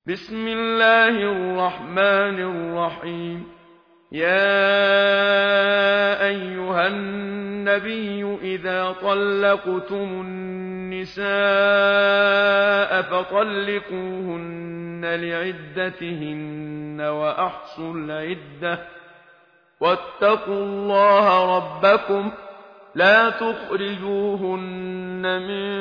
بسم الله الرحمن الرحيم. يا أيها النبي إذا طلقتم النساء فطلقوهن لعدتهن وأحصوا العدة واتقوا الله ربكم لا تخرجوهن من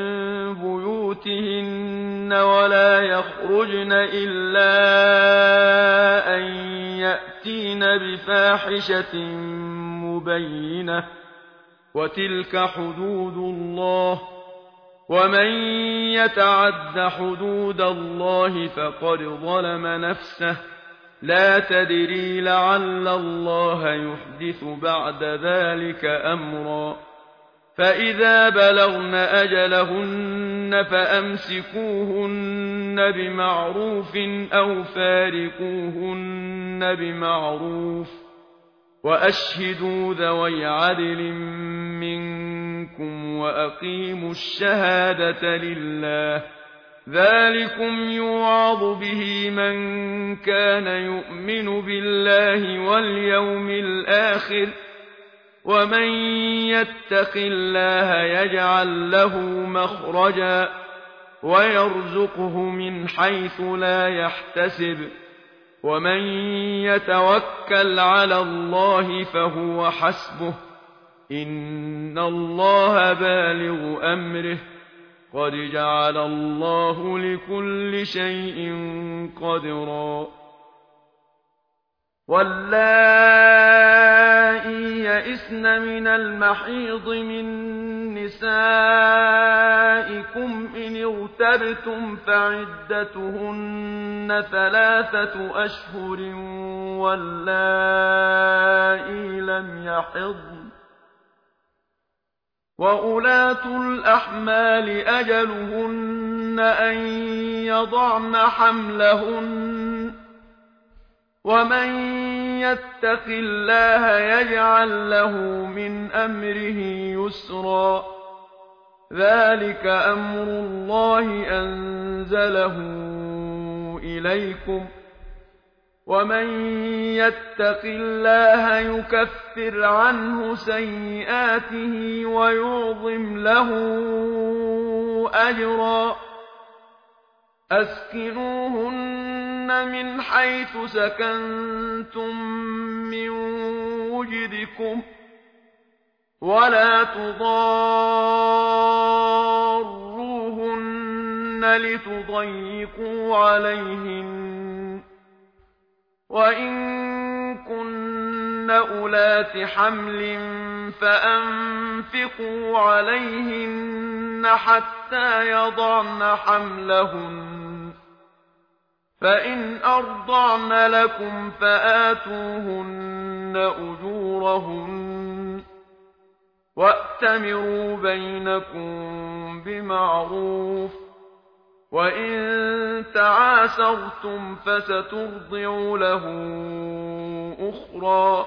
بيوتهن ولا يخرجن إلا أن يأتين بفاحشة مبينة وتلك حدود الله ومن يتعد حدود الله فقد ظلم نفسه لا تدري لعل الله يحدث بعد ذلك أمرا. فإذا بلغن أجلهن فأمسكوهن بمعروف أو فارقوهن بمعروف وأشهدوا ذوي عدل منكم وأقيموا الشهادة لله ذلكم يوعظ به من كان يؤمن بالله واليوم الآخر ومن يتق الله يجعل له مخرجا ويرزقه من حيث لا يحتسب ومن يتوكل على الله فهو حسبه إن الله بالغ أمره قد جعل الله لكل شيء قدرا. واللائي يئسن من المحيض من نسائكم إن ارتبتم فعدتهن 3 أشهر واللائي لم يحضن وأولاة الأحمال أجلهن أن يضعن حملهن ومن يتق الله يجعل له من أمره يسرا ذلك أمر الله أنزله إليكم ومن يتق الله يكفر عنه سيئاته ويعظم له أجرا. أسكنوهن من حيث سكنتم من وجدكم ولا تضاروهن لتضيقوا عليهن وإن كن أولات حمل فأنفقوا عليهن حتى يضعن حملهن فإن أرضعن لكم فآتوهن أجورهن وأتمروا بينكم بمعروف وإن تعاسرتم فسترضع له أخرى.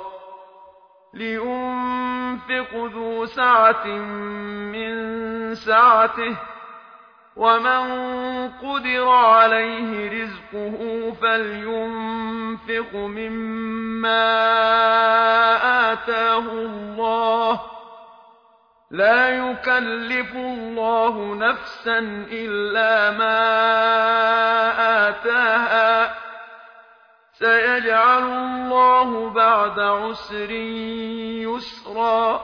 لينفق ذو سعة من سعته ومن قدر عليه رزقه فلينفق مما آتاه الله لا يكلف الله نفسا إلا ما آتاها سيجعل الله بعد عسر يسرا.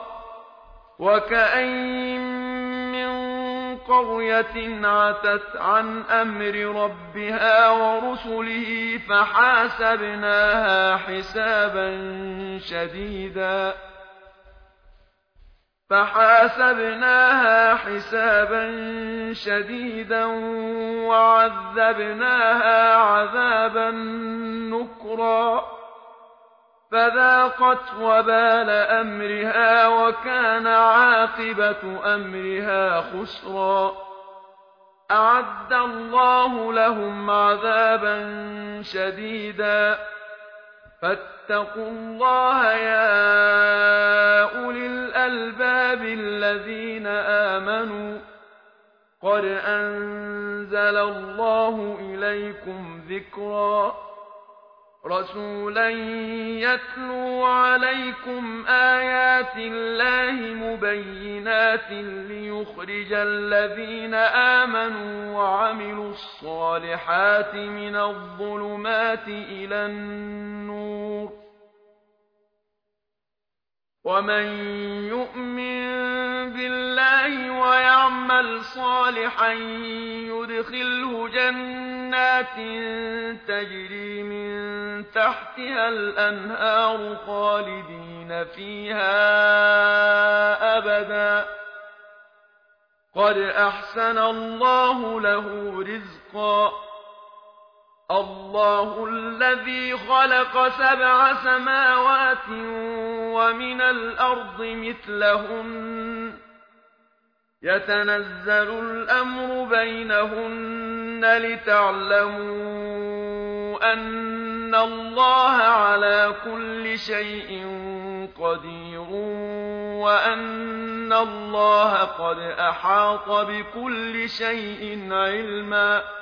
وكأين من قرية عتت عن أمر ربها ورسله فحاسبناها حسابا شديدا وعذبناها عذابا نكرا فذاقت وبال أمرها وكان عاقبة أمرها خسرا. أعد الله لهم عذابا شديدا فاتقوا الله يا أولي الألباب الذين آمنوا قد أنزل الله إليكم ذكرا رسولا يتلو عليكم آيات الله مبينات ليخرج الذين آمنوا وعملوا الصالحات من الظلمات إلى النور ومن يؤمن بالله ويعمل صالحا يدخله جنات تجري من تحتها الأنهار خالدين فيها أبدا قد أحسن الله له رزقا الله الذي خلق 7 سماوات ومن الأرض مثلهن يتنزل الأمر بينهن لتعلموا أن الله على كل شيء قدير وأن الله قد أحاط بكل شيء علما